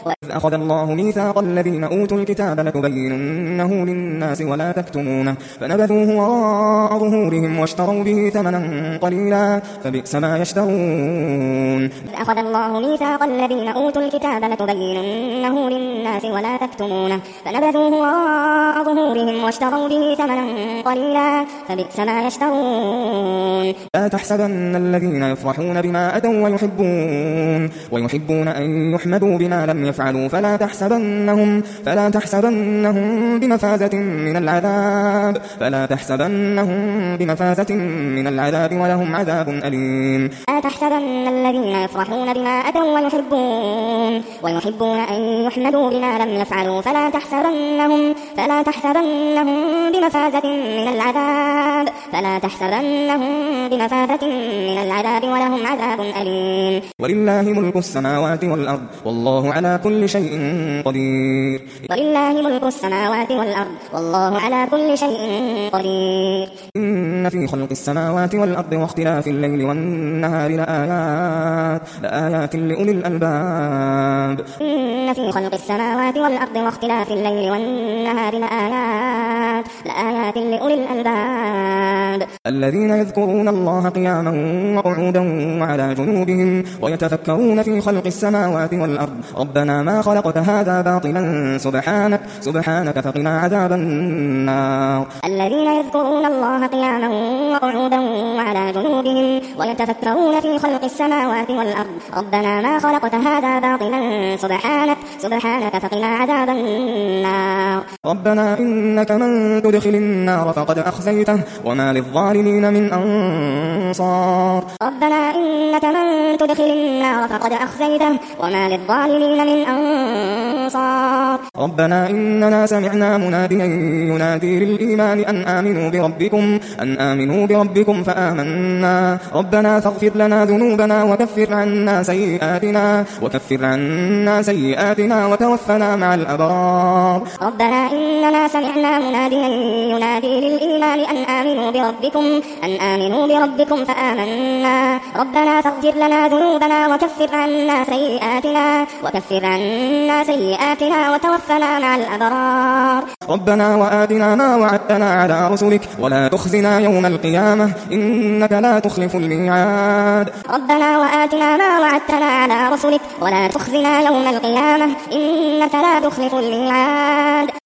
وإذ أخذ الله ميثاق الذين أوتوا الكتاب لتبيننه للناس ولا تكتمونه فنبذوه وراء ظهورهم واشتروا به ثمنا قليلا فبئس ما يشترون. إذ أخذ الله ميثاق الذين أوتوا الكتاب لتبيننه للناس ولا تكتمونه فنبذوه وراء ظهورهم واشتروا به ثمنا قليلا فبئس ما يشترون. لا تحسبن الذين يفرحون بما أتوا ويحبون أن يحمدوا بما لم يفعلوا فلا تحسبنهم بمفازة من العذاب ولهم عذاب أليم. لا تحسبن الذين يفرحون بما أتوا ويحبون أن يحمدوا بما لم يفعلوا فلا تحسبنهم بمفازة من العذاب ولهم عذاب أليم. ولله ملك السماوات والأرض والله على كل شيء قدير. إن في خلق السماوات والأرض واختلاف الليل والنهار لآيات لأولي الألباب. إن في خلق السماوات والأرض واختلاف الليل والنهار لآيات لأولي الألباب. الذين يذكرون الله قياما وقعودا وعلى جنوبهم ويتفكرون في خلق السماوات والأرض ربنا ما خلقت هذا باطلا سبحانك فقنا عذاب النار. الذين يذكرون الله قياما وقعودا وعلى جنوبهم ويتفكرون في خلق السماوات والأرض ربنا ما خلقت هذا باطلا سبحانك فقنا عذاب النار. ربنا إنك من تدخل النار فقد أخزيته وما للظالمين من أنصار. ربنا إنك من تدخل النار فقد أخزيته وما للظالمين من أنصار. ربنا إننا سمعنا مناديا ينادي للإيمان أن آمنوا بربكم فآمنا ربنا فاغفر لنا ذنوبنا وكفر عنا سيئاتنا وتوفنا مع الأبرار. ربنا إننا سمعنا مناديا ينادي للإيمان أن آمنوا بربكم فآمنا ربنا فاغفر لنا ذنوبنا وكفر عنا سيئاتنا وتوفنا مع الأبرار. ربنا وآتنا ما وعدتنا على رسلك ولا تخزنا يوم القيامة إنك لا تخلف الميعاد. ربنا وآتنا ما وعدتنا على رسلك ولا تخزنا يوم القيامة إنك لا تخلف الميعاد.